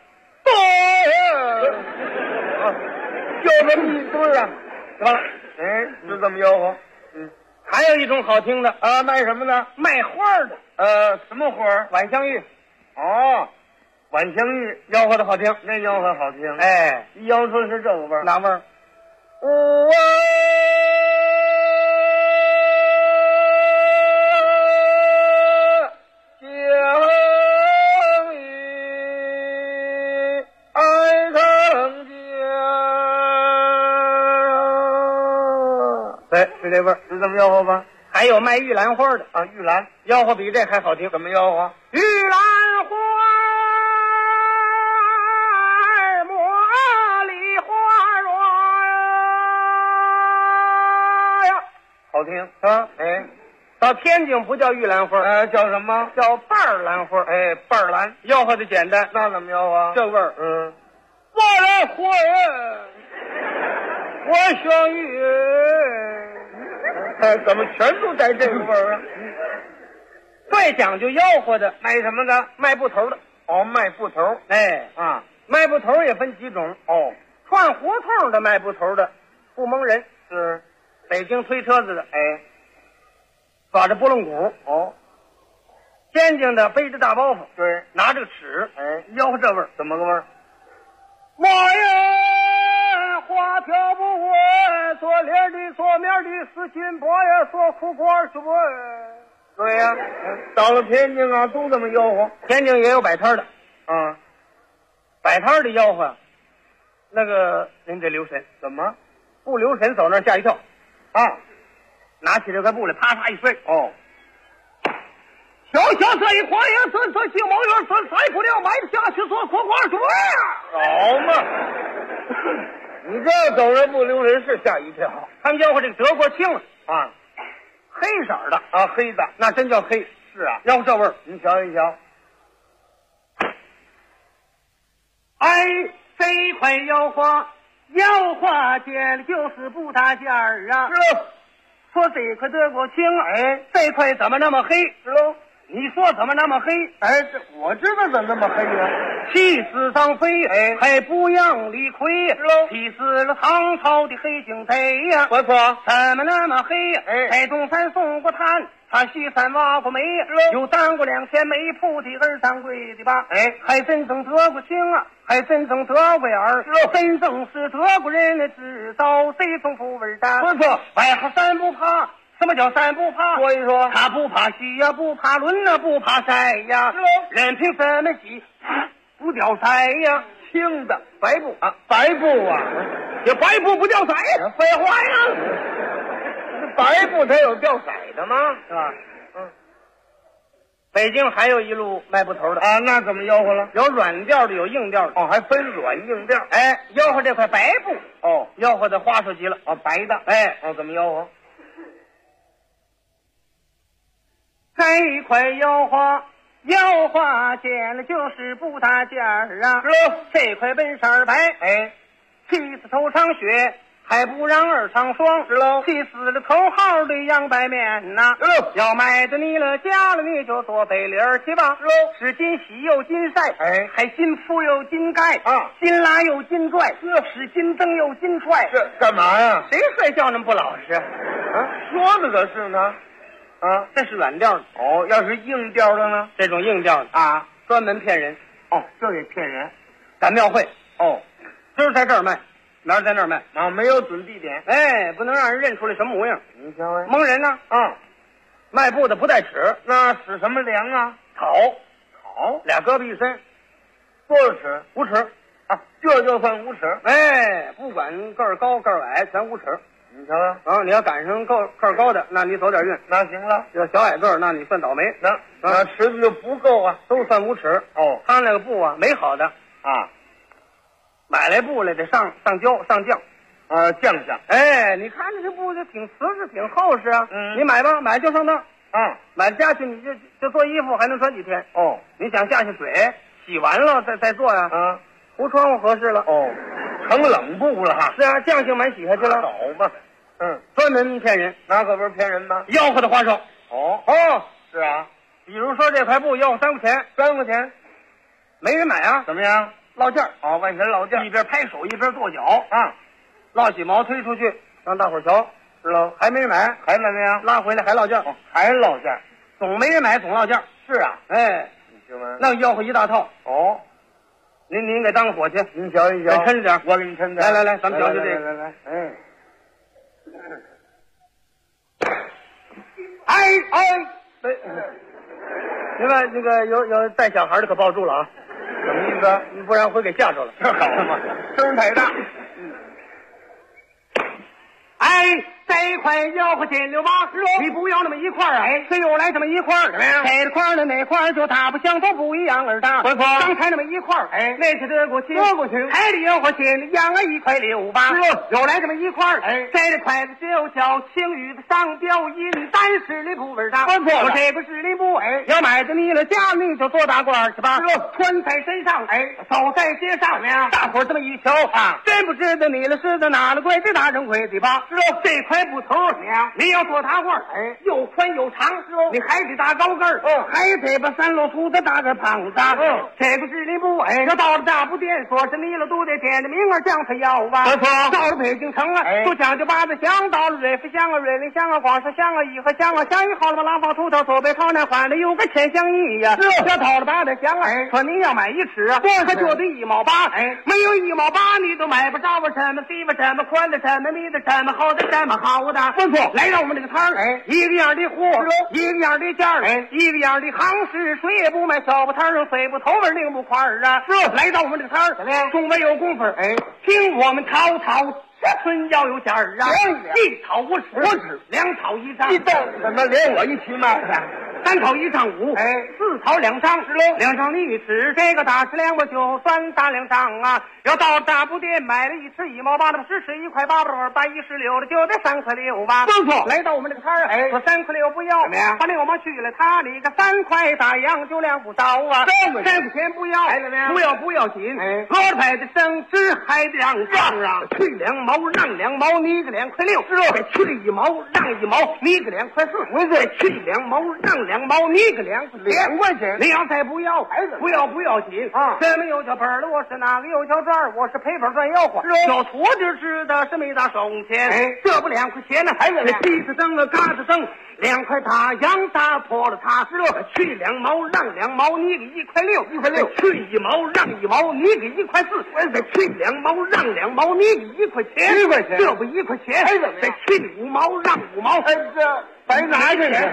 对，就这么一堆完了，是这么吆喝。 还有一种好听的卖什么呢？ 卖花的。 什么花？ 晚香玉。 晚香玉吆喝的好听， 那吆喝好听。一吆出是这个味儿。 哪味儿？是这味儿。 是这么吆喝吧？ 还有卖玉兰花的玉兰吆喝比这还好听。 怎么吆喝？ 玉兰花茉莉花蕊呀， 好听到天津不叫玉兰花叫什么？ 叫瓣儿兰花。 瓣儿兰吆喝的简单。 那怎么吆喝？ 这味儿我来活人我相遇怎么全都带这个味儿啊？ 最讲究吆喝的卖什么的？ 卖布头的。 哦，卖布头。哎啊，卖布头也分几种。哦，串胡同的卖布头的，不蒙人。是，北京推车子的，哎，抓着拨浪鼓。哦，天津的背着大包袱，对，拿着个尺，哎，吆喝这味儿，怎么个味儿？妈呀，花条不稳，做脸的做面的死金箔呀，做苦瓜去不？对呀，到了天津啊，都这么吆喝。天津也有摆摊的，啊，摆摊的吆喝，那个您得留神。怎么？不留神走那儿吓一跳，啊，拿起这块布来，啪嚓一摔。哦。小小这一花呀，这金毛院这塞不了，买下去做苦瓜去好嘛。你这走人不留人是吓一跳。他们吆喝这个德国青啊，黑色的啊，黑的那真叫黑。是啊，吆喝这味儿，你瞧一瞧。哎，这一块腰花见了就是不大件儿啊。是。说这块德国青，哎，这块怎么那么黑？是喽。你说怎么那么黑？哎，这我知道怎么那么黑呀、气死张飞，哎，还不让李逵，是喽，气死了唐朝的黑警贼呀！我说怎么那么黑？哎，在东山送过炭，他西山挖过煤，又当过2天煤铺的二掌柜的吧？哎，还真正得过情啊，还真正得过眼儿，真正是德国人的知道这种不味的。我说外号三不怕。什么叫三不怕？说一说，他不怕西呀，不怕轮呐，不怕晒呀，任凭什么急，不掉色呀。青的白布啊，白布啊，这白布不掉色呀？废话呀，白布它有掉色的吗？是吧？嗯。北京还有一路卖布头的啊，那怎么吆喝了？有软调的，有硬调的。哦，还分软硬调。哎，吆喝这块白布。哦，吆喝的花哨极了。哦，白的。哎，哦，怎么吆喝？这一块腰花见了就是不大件儿啊。这块本色白，哎，气死头上血，还不让2场霜。是喽，气死了头号的洋白面呐。要买的你了家了，你就做背脸去吧。是金洗又金晒，哎，还金铺又金盖啊，金拉又金拽，是金蹬又金踹。这干嘛呀？谁睡觉那么不老实？啊，说的可是呢。啊，这是软调的。哦，要是硬调的呢？这种硬调的啊，专门骗人。哦，这也骗人。赶庙会。哦，今儿在这儿卖，明儿在那儿卖啊，没有准地点。哎，不能让人认出来什么模样。你瞧，蒙人呢。啊，卖布的不带尺，那使什么量啊？草，2胳膊一伸，多少尺？5尺啊，这就算5尺。哎，不管个儿高个儿矮，全5尺。你瞧啊，你要赶上个儿高的，那你走点运，那行了。要小矮个儿，那你算倒霉。那尺子就不够啊，都算5尺。哦，他那个布啊，没好的啊，买来布来得上胶上酱，酱上。哎，你看这布就挺瓷实，挺厚实啊。你买吧，买就上当啊。买家去你就做衣服，还能穿几天？哦，你想下去水洗完了再做呀？啊，糊窗户合适了。哦，成冷布了哈。是啊，酱性满洗下去了。好嘛。专门骗人，哪可不是骗人呢？吆喝的花哨。哦，是啊。比如说这块布要3块钱，3块钱，没人买啊？怎么样？落价。哦，万全落价，一边拍手一边跺脚啊，落几毛推出去让大伙瞧，知道还没人买，还买没有？拉回来还落价。哦，还落价，总没人买，总落价。是啊。哎，你听吗？那吆喝一大套。哦，您给当个伙计，您瞧一瞧，抻着点，我给你抻点。来，咱们瞧瞧这个。来，另外那个有带小孩的可抱住了啊！什么意思？不然会给吓着了。这好嘛，声太大。这一块吆喝金溜巴，你不要那么一块儿啊！谁又来这么一块儿？怎么样？这块儿的那块儿就大不相同，不一样而大。刚才那么一块儿，那是德国青，海里吆喝金洋啊1块6八。又来这么一块儿，这块子就叫青玉的上标银，但是里不味大。我这个是里不要买的你了家你就做大官去吧。穿在身上，走在街上面，大伙这么一瞧啊，真不知道你了是的哪了怪这大人会的吧？这块不头，你要做大褂，又宽又长，你还得打高跟儿，还得把三摞粗的打个胖子，这个是你不要到了大补店，说是你了都得点着名儿将他要吧。到了北京城啊，都讲究八子香，到了瑞福香啊、瑞林香啊、广式香啊、颐和香啊，香一好了嘛，廊坊出头左北朝南换的有个千香一呀，要到了八子香啊，说你要买一尺啊，他就得1毛8，没有1毛8你都买不着我什么地方什么宽的什么密的什么好的什么好的，不错，来到我们这个摊儿，一个样的货，一个样的价儿，一个样的行市，谁也不卖小布摊儿，水不头儿另不块儿啊，来到我们这个摊儿，中没有功夫，听我们滔这村要有价儿啊，1套50，2套1张，你到怎么连我一起卖？3套1张5，4套2张，2张你一尺，这个大尺量我就算大2张啊。要到大补店买了一尺1毛8的，是1块8的，8、16的就得3块6吧。不错，来到我们这个摊儿，说3块6不要，把流氓去了，他那个3块大洋就量不到啊，3块钱不要，不要紧，额头牌的升值还得让账啊，去2毛让2毛，你个2块6，再去1毛让1毛，你个2块4，再去2毛让2毛，你个2块钱，你要再不要，不要紧啊，什么又叫本了，我是哪个又叫转，我是赔本赚吆喝，叫错就知道是没大收钱，这不2块钱呢，还是鸡子蹬了嘎子蹬，2块大洋打破了它，去2毛让2毛，你个1块6，去1毛让1毛，你个1块4，再去2毛让2毛，你个1块钱，这不1块钱，再去5毛让5毛，这白拿去了。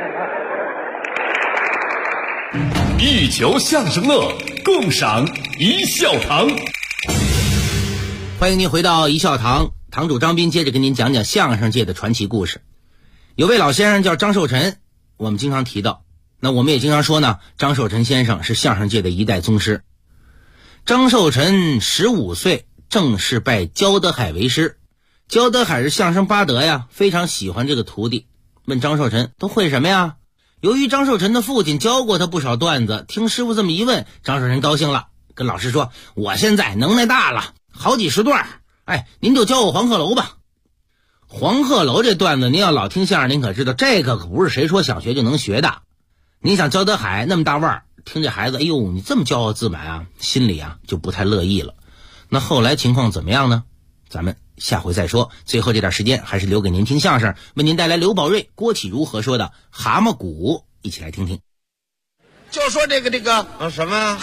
一球相声乐，共赏一笑堂。 欢迎您回到一笑堂，堂主张斌接着跟您讲讲相声界的传奇故事。有位老先生叫张寿臣，我们经常提到，那我们也经常说呢，张寿臣先生是相声界的一代宗师。张寿臣15岁正式拜焦德海为师，焦德海是相声八德呀，非常喜欢这个徒弟，问张寿臣都会什么呀？由于张寿臣的父亲教过他不少段子，听师傅这么一问，张寿臣高兴了，跟老师说，我现在能耐大了，好几十段，您就教我黄鹤楼吧。黄鹤楼这段子您要老听相声，您可知道这个可不是谁说想学就能学的。您想焦德海那么大腕儿，听这孩子，哎呦你这么骄傲自满啊，心里啊就不太乐意了。那后来情况怎么样呢？咱们下回再说。最后这点时间还是留给您听相声，为您带来刘宝瑞、郭启儒合说的蛤蟆鼓，一起来听听。 就说这个什么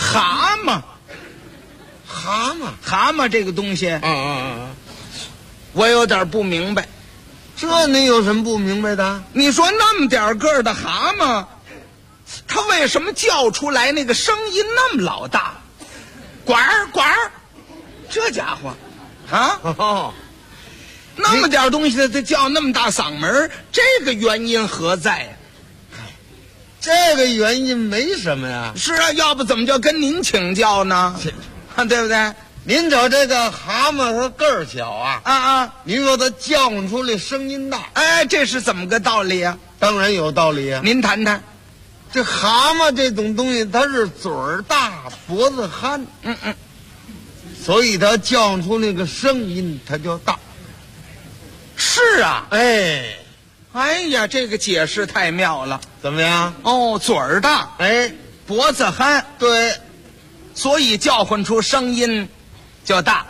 蛤蟆这个东西我有点不明白。 这你有什么不明白的？ 你说那么点个的蛤蟆，它为什么叫出来那个声音那么老大？呱呱，这家伙啊，那么点东西它叫那么大嗓门，这个原因何在呀？ 这个原因没什么呀。 是啊，要不怎么就跟您请教呢？对不对？ 您找这个蛤蟆它个儿小啊，您说它叫唤出来声音大， 这是怎么个道理啊？ 当然有道理啊。 您谈谈。 这蛤蟆这种东西，它是嘴儿大脖子憨，所以它叫唤出那个声音它就大。 是啊，哎呀，这个解释太妙了。 怎么样？ 嘴儿大，脖子憨， 对， 所以叫唤出声音就大。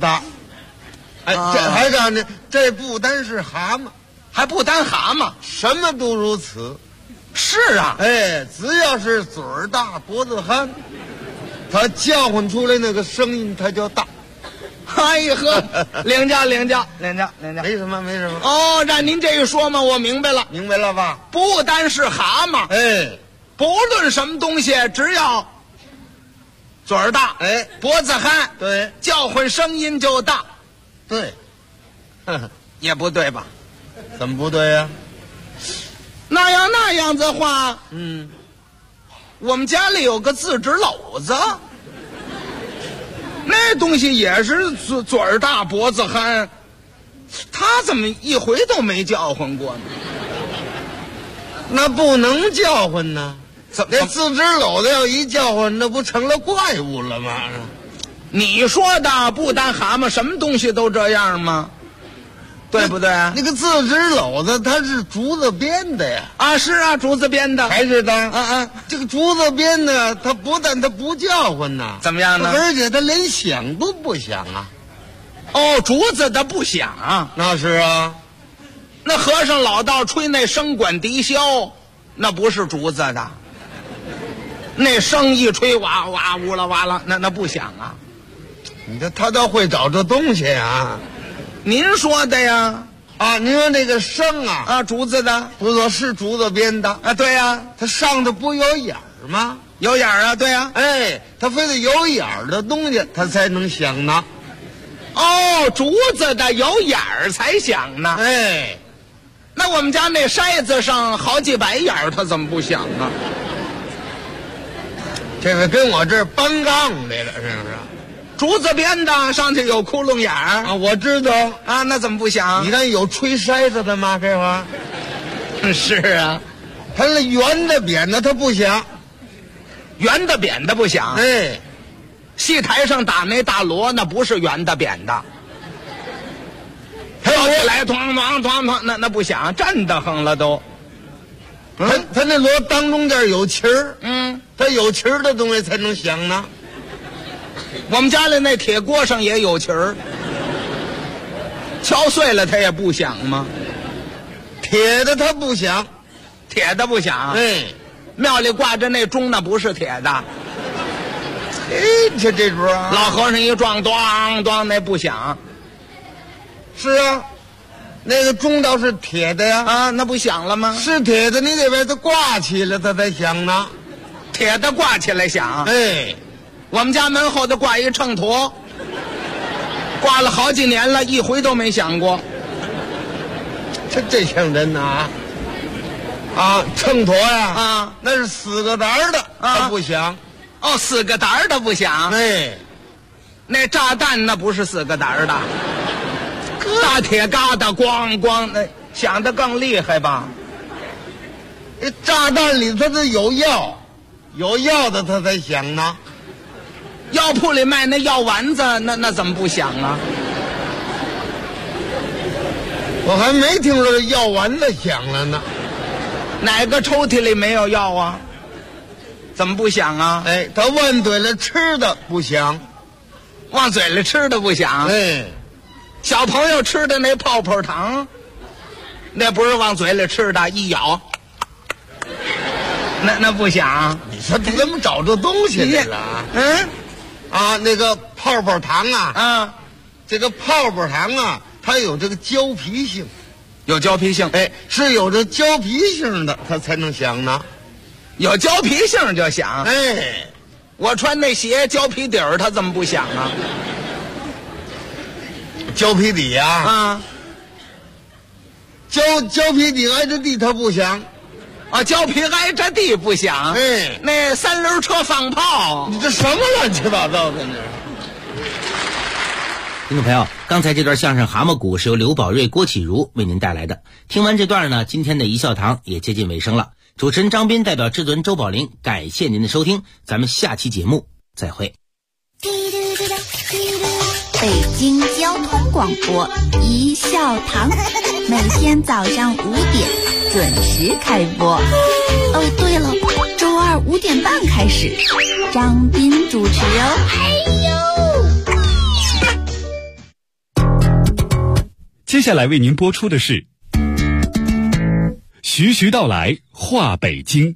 这还讲呢，这不单是蛤蟆， 还不单蛤蟆， 什么都如此。 是啊， 只要是嘴儿大脖子憨，它叫唤出来那个声音它就大。 哎呀呵，领教。 没什么。 让您这一说嘛，我明白了。 明白了吧？ 不单是蛤蟆，不论什么东西，只要嘴儿大，脖子憨， 对， 叫唤声音就大。 对， 也不对吧？ 怎么不对呀？ 那样子的话，我们家里有个自制篓子，那东西也是嘴儿大脖子憨，他怎么一回都没叫唤过呢？ 那不能叫唤呢？ 怎么那自制篓子要一叫唤，那不成了怪物了吗？ 你说的不单蛤蟆，什么东西都这样吗？ 对不对啊？ 那个字纸篓子它是竹子编的呀。 啊，是啊，竹子编的。 还是的。这个竹子编的，它不但它不叫唤呐， 怎么样呢？ 而且它连响都不响啊。 哦，竹子的不响啊。 那是啊。 那和尚老道吹那笙管笛箫，那不是竹子的。那声一吹，哇哇呜啦哇啦，那不响啊。 你这他倒会找这东西啊。 您说的呀。 啊，您说那个笙啊， 啊，竹子的， 不错，是竹子编的啊。对呀， 它上头不有眼儿吗？ 有眼儿啊，对呀。 哎，它非得有眼儿的东西，它才能响呢。 哦，竹子的有眼儿才响呢。 哎， 那我们家那筛子上好几百眼儿，它怎么不响啊？ 这个跟我这儿搬杠来了，是不是？ 竹子编的，上去有窟窿眼儿啊，我知道啊，那怎么不响？ 你看有吹筛子的吗？这会儿是啊， 它那圆的扁的它不响， 圆的扁的不响。 哎， 戏台上打那大锣，那不是圆的扁的，跳起来咣咣咣咣，那不响，震得慌了都。 它那锣当中间有旗儿，它有旗儿的东西才能响呢。 我们家里那铁锅上也有旗儿，敲碎了它也不响吗？ 铁的它不响， 铁的不响。 哎， 庙里挂着那钟，那不是铁的。 哎，这主啊， 老和尚一撞，咣咣，那不响。 是啊，那个钟倒是铁的呀。 啊，那不响了吗？ 是铁的，你得把它挂起来，它才响呢。 铁的挂起来响。 哎。 我们家门后头挂一秤砣，挂了好几年了，一回都没响过。 这像人呐！啊，秤砣呀， 啊， 那是4个胆的，它不响。 哦，4个胆的不响。 哎， 那炸弹那不是4个胆的，大铁疙瘩咣咣，那响得更厉害吧？ 炸弹里它得有药，有药的它才响呢。 药铺里卖那药丸子，那怎么不响啊？ 我还没听说药丸子响了呢。 哪个抽屉里没有药啊？怎么不响啊？ 哎，他往嘴里吃的不响， 往嘴里吃的不响。 哎， 小朋友吃的那泡泡糖，那不是往嘴里吃的，一咬，那不响。 你说他怎么找这东西来了？啊，那个泡泡糖啊，这个泡泡糖啊，它有这个胶皮性， 有胶皮性， 哎，是有这胶皮性的，它才能响呢。 有胶皮性就响， 哎， 我穿那鞋胶皮底儿，它怎么不响啊？ 胶皮底啊，胶皮底挨着地它不响。 啊，胶皮挨着地不响。 哎， 那3轮车放炮， 你这什么乱七八糟的呢？ 听众朋友，刚才这段相声《蛤蟆鼓》是由刘宝瑞、郭启儒为您带来的。听完这段呢，今天的一笑堂也接近尾声了。主持人张斌代表制作人周宝林，感谢您的收听，咱们下期节目再会。 北京交通广播一笑堂，每天早上5点准时开播。哦，对了，周二5点半开始，张斌主持哦。 接下来为您播出的是徐徐道来话北京。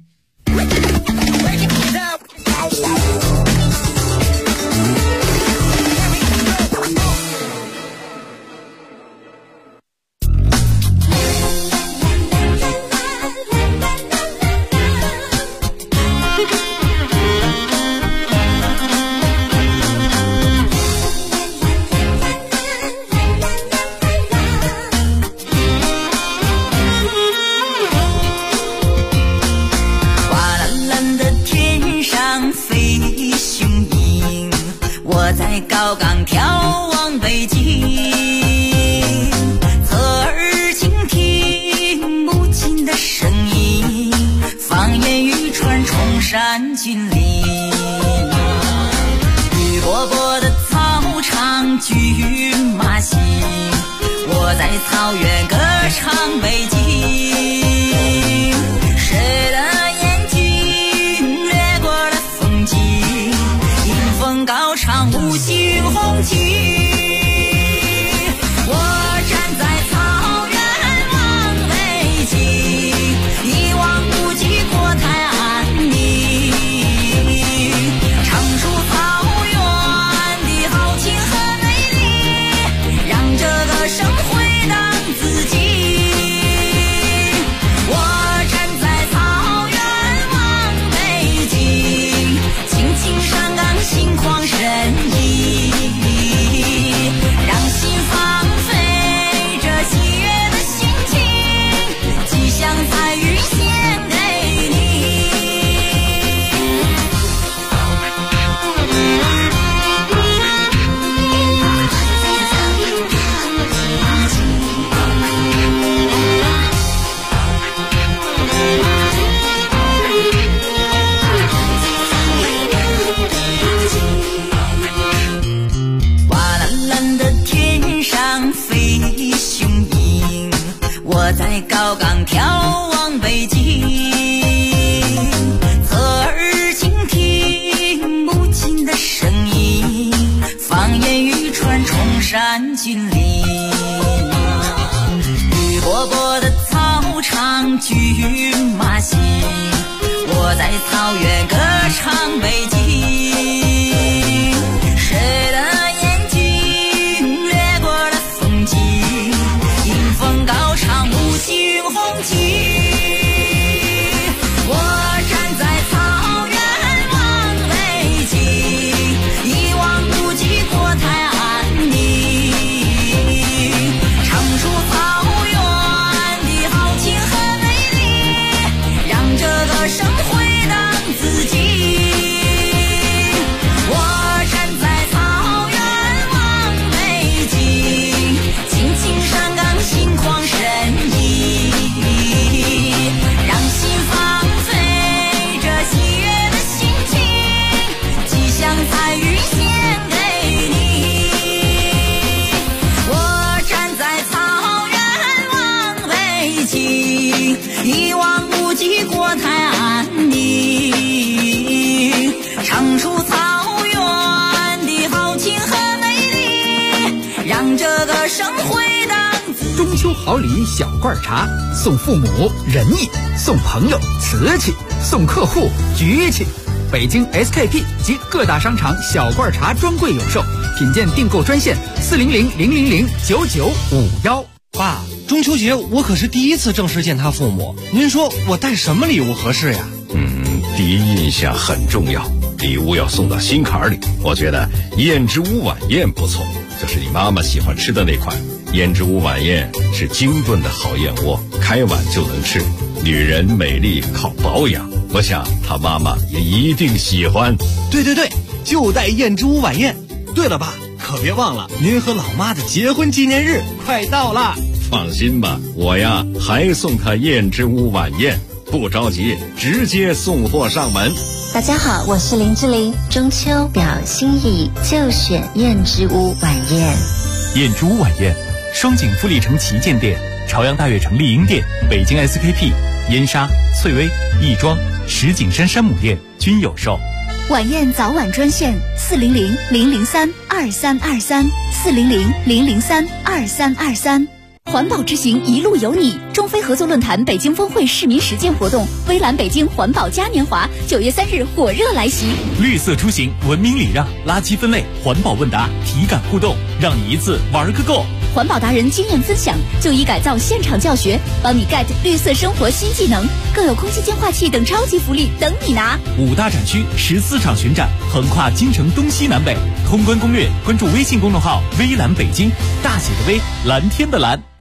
在草原歌唱北京，谁的眼睛掠过了风景，迎风高唱五星红旗。我站在草原望北京，一望无际国泰安宁，唱出草原的豪情和美丽，让这个生回荡自己。我站在草原望北京，轻轻上岗心旷神怡，让心放飞这喜悦的心情，吉祥彩云献给你。瓦蓝蓝的天上飞雄鹰，我在高岗眺望北京，侧耳倾听母亲的声音，方言语传崇山峻岭。绿波波的草场骏马行，我在草原歌唱北京，谁的眼睛掠过了风景，迎风高唱五星红旗。我站在草原望北京，一望无际国泰安宁，唱出草原的豪情和美丽，让这个生回荡自己。我站在草原望北京，轻轻上岗心旷神怡，让心放飞这喜悦的心情，吉祥彩云献给你。我站在草原望北京，一望无际国泰安宁，唱出草原的豪情和美丽，让这个生回荡自己。 中秋好礼小罐茶，送父母仁义，送朋友瓷器，送客户局气。北京 SKP 及各大商场小罐茶专柜有售，品鉴订购专线400-000-9951。 爸，中秋节我可是第一次正式见他父母，您说我带什么礼物合适呀？ 第一印象很重要，礼物要送到心坎里。我觉得燕之屋晚宴不错，就是你妈妈喜欢吃的那款。燕之屋晚宴是精炖的好燕窝，开碗就能吃。女人美丽靠保养，我想她妈妈也一定喜欢。 对，就带燕之屋晚宴。对了，爸，可别忘了您和老妈的结婚纪念日快到了。 放心吧，我呀还送她燕之屋晚宴，不着急，直接送货上门。 大家好，我是林志玲。中秋表心意，就选燕之屋晚宴。 燕之屋晚宴，双井富力城旗舰店、朝阳大悦城丽婴店、北京 SKP、燕莎、翠微、亦庄、石景山山姆店均有售。 晚宴早晚专线400-003-2323，400-003-2323。环保之行一路有你，中非合作论坛北京峰会市民实践活动，微蓝北京环保嘉年华9月3日火热来袭。 绿色出行，文明礼让，垃圾分类，环保问答，体感互动，让你一次玩个够。 环保达人经验分享，就医改造现场教学，帮你 get 绿色生活新技能，更有空气净化器等超级福利等你拿。 5大展区14场巡展，横跨京城东西南北。通关攻略，关注微信公众号微蓝北京，大写的微，蓝天的蓝。